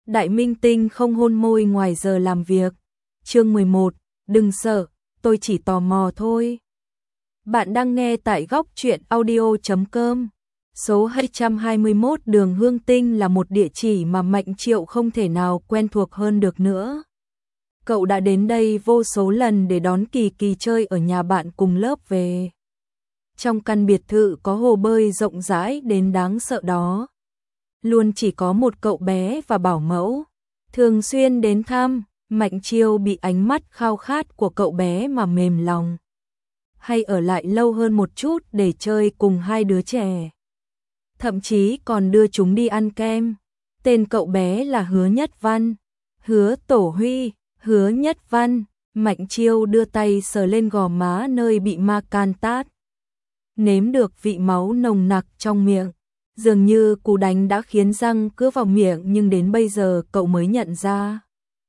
Đại minh tinh không hôn môi ngoài giờ làm việc. Chương 11, đừng sợ, tôi chỉ tò mò thôi. Bạn đang nghe tại góc truyện audio.com. Số 221 đường Hương Tinh là một địa chỉ mà Mạnh Triệu không thể nào quen thuộc hơn được nữa. Cậu đã đến đây vô số lần để đón Kỳ Kỳ chơi ở nhà bạn cùng lớp về. Trong căn biệt thự có hồ bơi rộng rãi đến đáng sợ đó. Luôn chỉ có một cậu bé và bảo mẫu. Thường xuyên đến thăm, Mạnh Chiêu bị ánh mắt khao khát của cậu bé mà mềm lòng. Hay ở lại lâu hơn một chút để chơi cùng hai đứa trẻ. Thậm chí còn đưa chúng đi ăn kem. Tên cậu bé là Hứa Nhất Văn. Hứa Tổ Huy, Hứa Nhất Văn. Mạnh Chiêu đưa tay sờ lên gò má nơi bị ma can tát. Nếm được vị máu nồng nặc trong miệng. Dường như cú đánh đã khiến răng cứa vào miệng, nhưng đến bây giờ cậu mới nhận ra.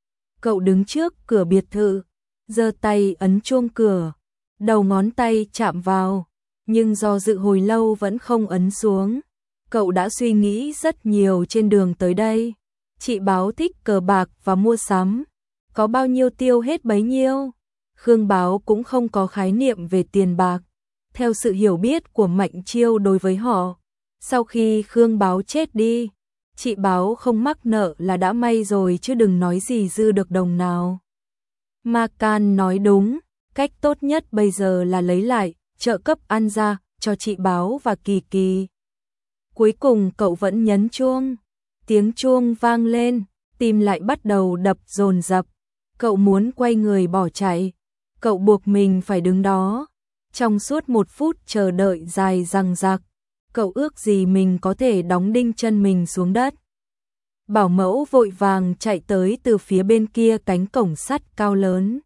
Cậu đứng trước cửa biệt thự, giơ tay ấn chuông cửa, đầu ngón tay chạm vào, nhưng do dự hồi lâu vẫn không ấn xuống. Cậu đã suy nghĩ rất nhiều trên đường tới đây. Chị Báo thích cờ bạc và mua sắm, có bao nhiêu tiêu hết bấy nhiêu. Khương Báo cũng không có khái niệm về tiền bạc. Theo sự hiểu biết của Mạnh Chiêu đối với họ, sau khi Khương Báo chết đi, chị Báo không mắc nợ là đã may rồi, chứ đừng nói gì dư được đồng nào. Ma Can nói đúng, cách tốt nhất bây giờ là lấy lại trợ cấp ăn ra cho chị Báo và Kỳ Kỳ. Cuối cùng cậu vẫn nhấn chuông. Tiếng chuông vang lên, tim lại bắt đầu đập dồn dập. Cậu muốn quay người bỏ chạy. Cậu buộc mình phải đứng đó. Trong suốt 1 phút chờ đợi dài dằng dặc, cậu ước gì mình có thể đóng đinh chân mình xuống đất. Bảo mẫu vội vàng chạy tới từ phía bên kia cánh cổng sắt cao lớn.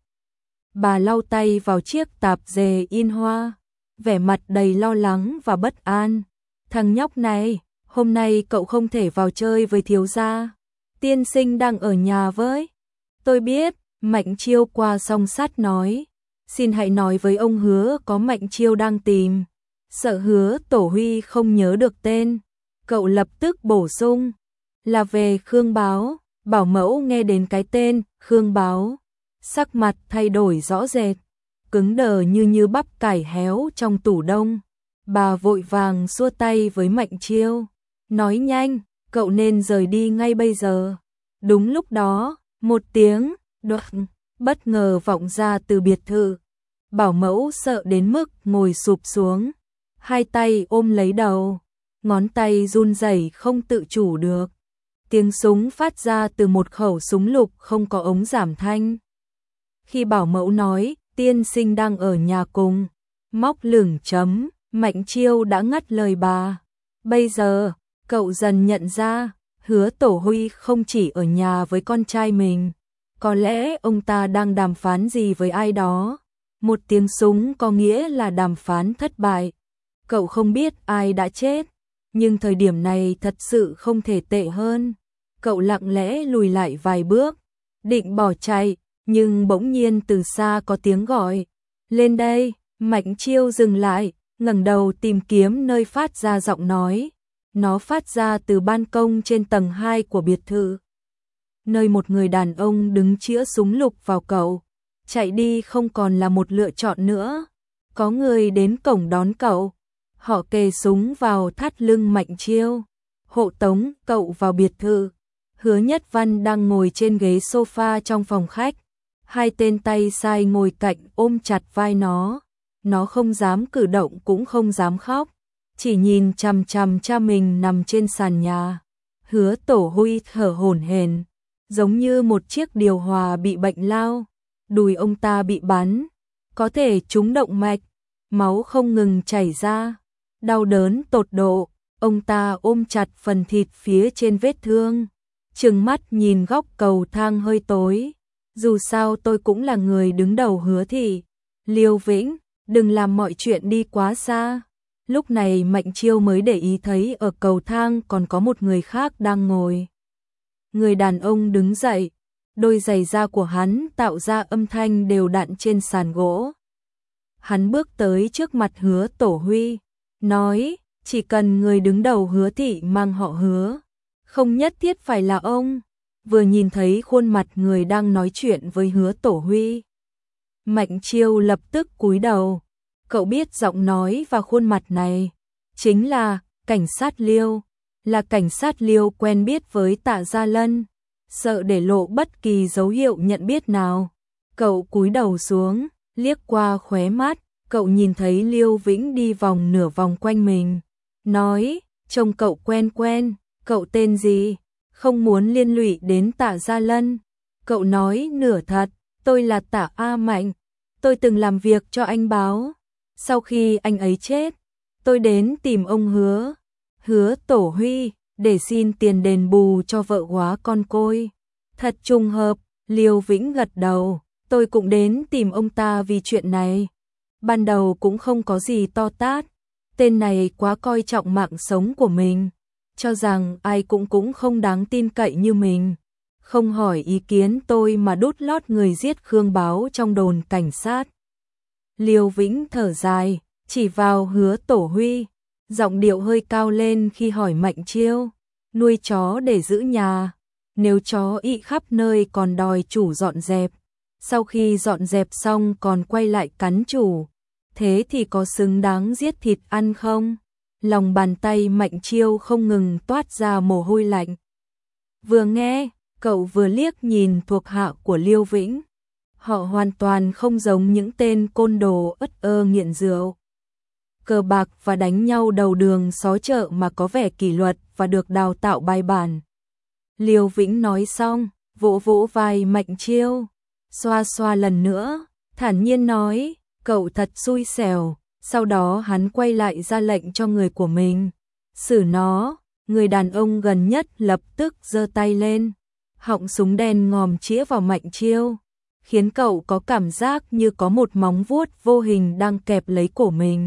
Bà lau tay vào chiếc tạp dề in hoa, vẻ mặt đầy lo lắng và bất an. Thằng nhóc này, hôm nay cậu không thể vào chơi với thiếu gia. Tiên sinh đang ở nhà với. Tôi biết, Mạnh Chiêu qua song sắt nói. Xin hãy nói với ông Hứa có Mạnh Chiêu đang tìm. Sợ Hứa Tổ Huy không nhớ được tên, cậu lập tức bổ sung. Là về Khương Báo. Bảo mẫu nghe đến cái tên Khương Báo, sắc mặt thay đổi rõ rệt, cứng đờ như bắp cải héo trong tủ đông. Bà vội vàng xua tay với Mạnh Chiêu, nói nhanh, cậu nên rời đi ngay bây giờ. Đúng lúc đó, một tiếng đoạt bất ngờ vọng ra từ biệt thự. Bảo mẫu sợ đến mức ngồi sụp xuống, hai tay ôm lấy đầu, ngón tay run rẩy không tự chủ được. Tiếng súng phát ra từ một khẩu súng lục không có ống giảm thanh. Khi bảo mẫu nói tiên sinh đang ở nhà cùng, móc lửng chấm, Mạnh Chiêu đã ngắt lời bà. Bây giờ, cậu dần nhận ra, Hứa Tổ Huy không chỉ ở nhà với con trai mình. Có lẽ ông ta đang đàm phán gì với ai đó. Một tiếng súng có nghĩa là đàm phán thất bại. Cậu không biết ai đã chết, nhưng thời điểm này thật sự không thể tệ hơn. Cậu lặng lẽ lùi lại vài bước, định bỏ chạy, nhưng bỗng nhiên từ xa có tiếng gọi. Lên đây. Mạnh Chiêu dừng lại, ngẩng đầu tìm kiếm nơi phát ra giọng nói. Nó phát ra từ ban công trên tầng 2 của biệt thự, nơi một người đàn ông đứng chĩa súng lục vào cậu. Chạy đi không còn là một lựa chọn nữa. Có người đến cổng đón cậu. Họ kề súng vào thắt lưng Mạnh Chiêu, hộ tống cậu vào biệt thự. Hứa Nhất Văn đang ngồi trên ghế sofa trong phòng khách. Hai tên tay sai ngồi cạnh ôm chặt vai nó. Nó không dám cử động cũng không dám khóc, chỉ nhìn chằm chằm cha mình nằm trên sàn nhà. Hứa Tổ Huy thở hổn hển, giống như một chiếc điều hòa bị bệnh lao. Đùi ông ta bị bắn, có thể trúng động mạch, máu không ngừng chảy ra. Đau đớn tột độ, ông ta ôm chặt phần thịt phía trên vết thương, trừng mắt nhìn góc cầu thang hơi tối. Dù sao tôi cũng là người đứng đầu Hứa thị. Liêu Vĩnh, đừng làm mọi chuyện đi quá xa. Lúc này Mạnh Chiêu mới để ý thấy ở cầu thang còn có một người khác đang ngồi. Người đàn ông đứng dậy, đôi giày da của hắn tạo ra âm thanh đều đặn trên sàn gỗ. Hắn bước tới trước mặt Hứa Tổ Huy, nói, chỉ cần người đứng đầu Hứa thị mang họ Hứa, không nhất thiết phải là ông. vừa nhìn thấy khuôn mặt người đang nói chuyện với Hứa Tổ Huy. Mạnh Chiêu lập tức cúi đầu. Cậu biết giọng nói và khuôn mặt này chính là cảnh sát Liêu, là cảnh sát Liêu quen biết với Tạ Gia Lân, sợ để lộ bất kỳ dấu hiệu nhận biết nào. Cậu cúi đầu xuống, liếc qua khóe mắt, cậu nhìn thấy Liêu Vĩnh đi vòng nửa vòng quanh mình, nói, trông cậu quen quen, cậu tên gì? Không muốn liên lụy đến Tạ Gia Lân. Cậu nói nửa thật, tôi là Tạ A Mạnh, tôi từng làm việc cho anh Báo. Sau khi anh ấy chết, tôi đến tìm ông Hứa Tổ Huy, để xin tiền đền bù cho vợ góa con côi. Thật trùng hợp, Liêu Vĩnh gật đầu, tôi cũng đến tìm ông ta vì chuyện này. Ban đầu cũng không có gì to tát, tên này quá coi trọng mạng sống của mình, cho rằng ai cũng không đáng tin cậy như mình. Không hỏi ý kiến tôi mà đút lót người giết Khương Báo trong đồn cảnh sát. Liêu Vĩnh thở dài, chỉ vào Hứa Tổ Huy, giọng điệu hơi cao lên khi hỏi Mạnh Chiêu, nuôi chó để giữ nhà, nếu chó ị khắp nơi còn đòi chủ dọn dẹp, sau khi dọn dẹp xong còn quay lại cắn chủ, thế thì có xứng đáng giết thịt ăn không? Lòng bàn tay Mạnh Chiêu không ngừng toát ra mồ hôi lạnh. Vừa nghe, cậu vừa liếc nhìn thuộc hạ của Liêu Vĩnh. Họ hoàn toàn không giống những tên côn đồ ất ơ nghiện rượu, cờ bạc và đánh nhau đầu đường xó chợ mà có vẻ kỷ luật và được đào tạo bài bản. Liêu Vĩnh nói xong, vỗ vỗ vai Mạnh Chiêu, xoa xoa lần nữa, thản nhiên nói, cậu thật xui xẻo. Sau đó hắn quay lại ra lệnh cho người của mình, xử nó. Người đàn ông gần nhất lập tức giơ tay lên, họng súng đen ngòm chĩa vào Mạnh Chiêu, khiến cậu có cảm giác như có một móng vuốt vô hình đang kẹp lấy cổ mình.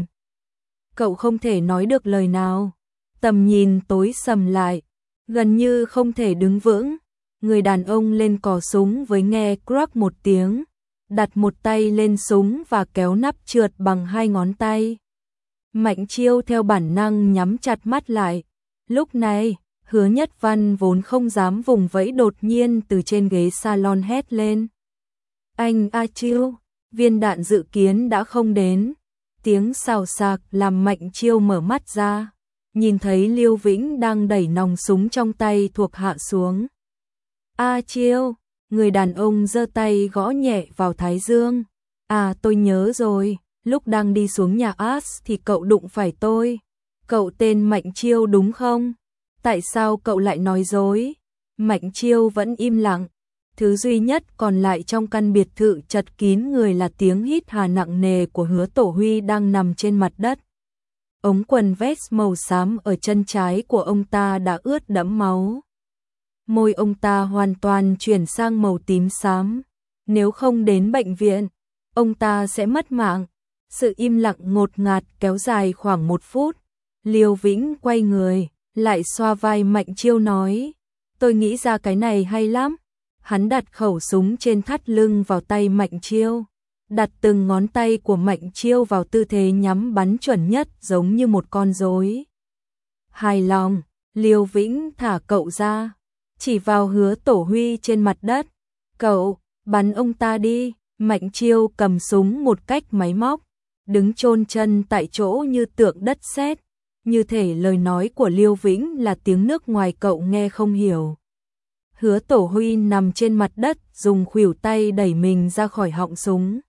Cậu không thể nói được lời nào, tầm nhìn tối sầm lại, gần như không thể đứng vững. Người đàn ông lên cò súng với nghe crack một tiếng, đặt một tay lên súng và kéo nắp trượt bằng hai ngón tay. Mạnh Chiêu theo bản năng nhắm chặt mắt lại. Lúc này, Hứa Nhất Văn vốn không dám vùng vẫy đột nhiên từ trên ghế salon hét lên. Anh A Chiêu, viên đạn dự kiến đã không đến. Tiếng xào xạc làm Mạnh Chiêu mở mắt ra, nhìn thấy Liêu Vĩnh đang đẩy nòng súng trong tay thuộc hạ xuống. A Chiêu, người đàn ông giơ tay gõ nhẹ vào thái dương. À, tôi nhớ rồi, lúc đang đi xuống nhà As thì cậu đụng phải tôi. Cậu tên Mạnh Chiêu đúng không? Tại sao cậu lại nói dối? Mạnh Chiêu vẫn im lặng. Thứ duy nhất còn lại trong căn biệt thự chật kín người là tiếng hít hà nặng nề của Hứa Tổ Huy đang nằm trên mặt đất. Ống quần vest màu xám ở chân trái của ông ta đã ướt đẫm máu. Môi ông ta hoàn toàn chuyển sang màu tím xám. Nếu không đến bệnh viện, ông ta sẽ mất mạng. Sự im lặng ngột ngạt kéo dài khoảng 1 phút. Liêu Vĩnh quay người, lại xoa vai Mạnh Chiêu nói, tôi nghĩ ra cái này hay lắm. Hắn đặt khẩu súng trên thắt lưng vào tay Mạnh Chiêu, đặt từng ngón tay của Mạnh Chiêu vào tư thế nhắm bắn chuẩn nhất giống như một con rối. Hài lòng, Liêu Vĩnh thả cậu ra, chỉ vào Hứa Tổ Huy trên mặt đất. Cậu, bắn ông ta đi. Mạnh Chiêu cầm súng một cách máy móc, đứng chôn chân tại chỗ như tượng đất sét, như thể lời nói của Liêu Vĩnh là tiếng nước ngoài cậu nghe không hiểu. Hứa Tổ Huy nằm trên mặt đất, dùng khuỷu tay đẩy mình ra khỏi họng súng.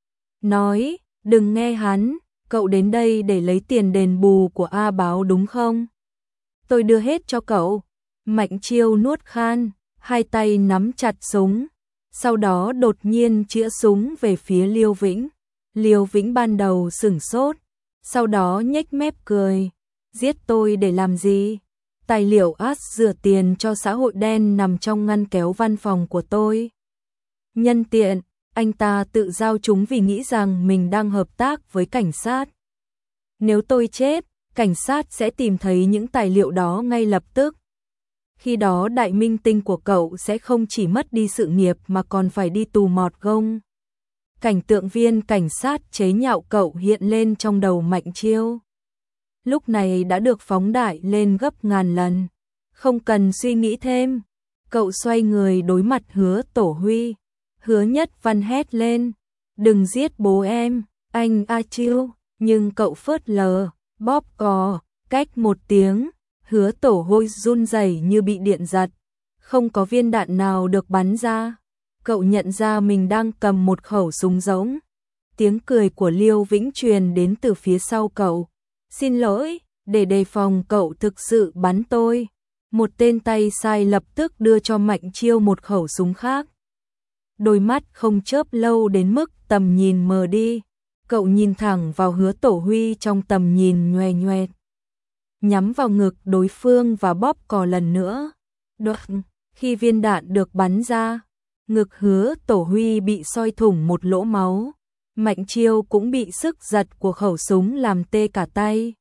Nói, đừng nghe hắn, cậu đến đây để lấy tiền đền bù của A Báo đúng không? Tôi đưa hết cho cậu. Mạnh Chiêu nuốt khan, hai tay nắm chặt súng, sau đó đột nhiên chĩa súng về phía Liêu Vĩnh. Liêu Vĩnh ban đầu sửng sốt, sau đó nhếch mép cười. Giết tôi để làm gì? Tài liệu As rửa tiền cho xã hội đen nằm trong ngăn kéo văn phòng của tôi. Nhân tiện, anh ta tự giao chúng vì nghĩ rằng mình đang hợp tác với cảnh sát. Nếu tôi chết, cảnh sát sẽ tìm thấy những tài liệu đó ngay lập tức. Khi đó đại minh tinh của cậu sẽ không chỉ mất đi sự nghiệp mà còn phải đi tù mọt gông. Cảnh tượng viên cảnh sát chế nhạo cậu hiện lên trong đầu Mạnh Chiêu. Lúc này đã được phóng đại lên gấp ngàn lần. Không cần suy nghĩ thêm. Cậu xoay người đối mặt Hứa Tổ Huy. Hứa Nhất Văn hét lên, đừng giết bố em, anh A Chiêu, nhưng cậu phớt lờ, bóp cò, cách một tiếng, Hứa Tổ Huy run rẩy như bị điện giật, không có viên đạn nào được bắn ra. Cậu nhận ra mình đang cầm một khẩu súng rỗng. Tiếng cười của Liêu Vĩnh truyền đến từ phía sau cậu. Xin lỗi, để đề phòng cậu thực sự bắn tôi. Một tên tay sai lập tức đưa cho Mạnh Chiêu một khẩu súng khác. Đôi mắt không chớp lâu đến mức tầm nhìn mờ đi. Cậu nhìn thẳng vào Hứa Tổ Huy trong tầm nhìn nhoè nhoẹt. Nhắm vào ngực đối phương và bóp cò lần nữa. Đột, khi viên đạn được bắn ra, ngực Hứa Tổ Huy bị soi thủng một lỗ máu. Mạnh Chiêu cũng bị sức giật của khẩu súng làm tê cả tay.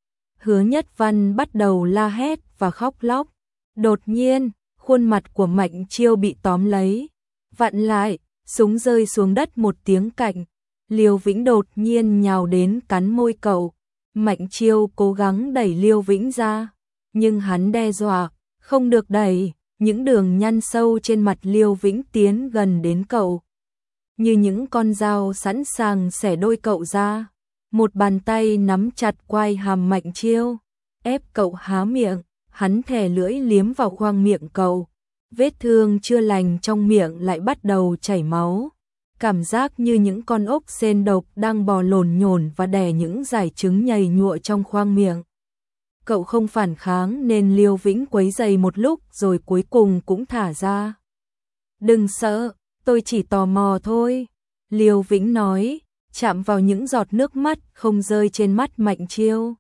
Hứa Nhất Văn bắt đầu la hét và khóc lóc. Đột nhiên, khuôn mặt của Mạnh Chiêu bị tóm lấy. Vặn lại, súng rơi xuống đất một tiếng cạnh. Liêu Vĩnh đột nhiên nhào đến cắn môi cậu. Mạnh Chiêu cố gắng đẩy Liêu Vĩnh ra, nhưng hắn đe dọa, không được đẩy. Những đường nhăn sâu trên mặt Liêu Vĩnh tiến gần đến cậu, như những con dao sẵn sàng xẻ đôi cậu ra. Một bàn tay nắm chặt quai hàm Mạnh Chiêu, ép cậu há miệng, hắn thè lưỡi liếm vào khoang miệng cậu. Vết thương chưa lành trong miệng lại bắt đầu chảy máu. Cảm giác như những con ốc sên độc đang bò lổn nhổn và đẻ những dải trứng nhầy nhụa trong khoang miệng. Cậu không phản kháng nên Liêu Vĩnh quấy giày một lúc rồi cuối cùng cũng thả ra. Đừng sợ, tôi chỉ tò mò thôi. Liêu Vĩnh nói, chạm vào những giọt nước mắt không rơi trên mắt Mạnh Chiêu.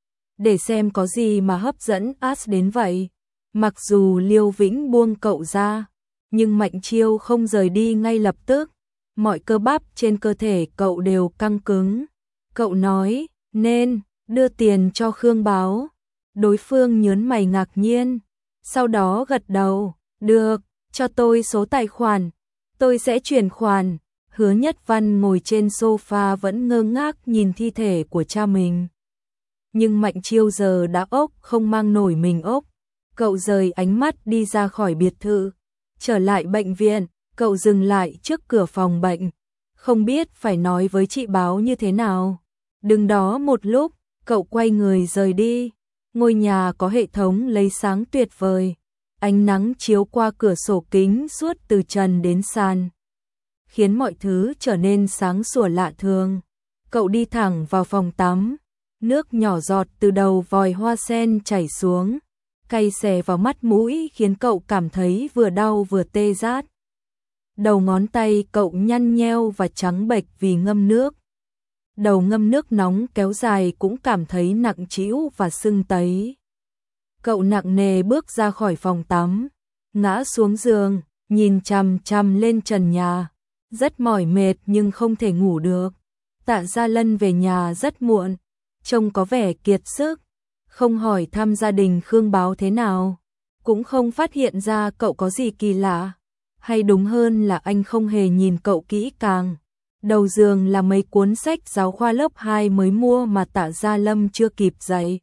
Để xem có gì mà hấp dẫn As đến vậy. Mặc dù Liêu Vĩnh buông cậu ra, nhưng Mạnh Chiêu không rời đi ngay lập tức. Mọi cơ bắp trên cơ thể cậu đều căng cứng. Cậu nói, nên đưa tiền cho Khương Báo. Đối phương nhớn mày ngạc nhiên, sau đó gật đầu, được, cho tôi số tài khoản, tôi sẽ chuyển khoản. Hứa Nhất Văn ngồi trên sofa vẫn ngơ ngác nhìn thi thể của cha mình. Nhưng Mạnh Chiêu giờ đã ốc không mang nổi mình ốc. Cậu rời ánh mắt đi ra khỏi biệt thự, trở lại bệnh viện. Cậu dừng lại trước cửa phòng bệnh, không biết phải nói với chị Báo như thế nào. Đứng đó một lúc, cậu quay người rời đi. Ngôi nhà có hệ thống lấy sáng tuyệt vời. Ánh nắng chiếu qua cửa sổ kính suốt từ trần đến sàn, khiến mọi thứ trở nên sáng sủa lạ thường. Cậu đi thẳng vào phòng tắm. Nước nhỏ giọt từ đầu vòi hoa sen chảy xuống, cay xè vào mắt mũi khiến cậu cảm thấy vừa đau vừa tê rát. Đầu ngón tay cậu nhăn nheo và trắng bệch vì ngâm nước. Đầu ngâm nước nóng kéo dài cũng cảm thấy nặng trĩu và sưng tấy. Cậu nặng nề bước ra khỏi phòng tắm, ngã xuống giường, nhìn chằm chằm lên trần nhà. Rất mỏi mệt nhưng không thể ngủ được. Tạ Gia Lân về nhà rất muộn, trông có vẻ kiệt sức. Không hỏi thăm gia đình Khương Báo thế nào, cũng không phát hiện ra cậu có gì kỳ lạ. Hay đúng hơn là anh không hề nhìn cậu kỹ càng. Đầu giường là mấy cuốn sách giáo khoa lớp 2 mới mua mà Tạ Gia Lâm chưa kịp dạy.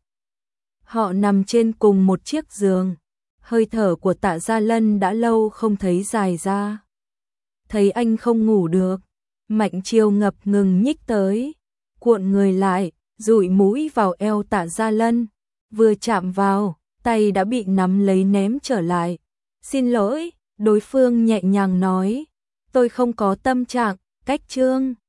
Họ nằm trên cùng một chiếc giường. Hơi thở của Tạ Gia Lân đã lâu không thấy dài ra. Thấy anh không ngủ được, Mạnh Chiêu ngập ngừng nhích tới, cuộn người lại, dụi mũi vào eo Tạ Gia Lân. Vừa chạm vào, tay đã bị nắm lấy ném trở lại. Xin lỗi, đối phương nhẹ nhàng nói, tôi không có tâm trạng, cách chương.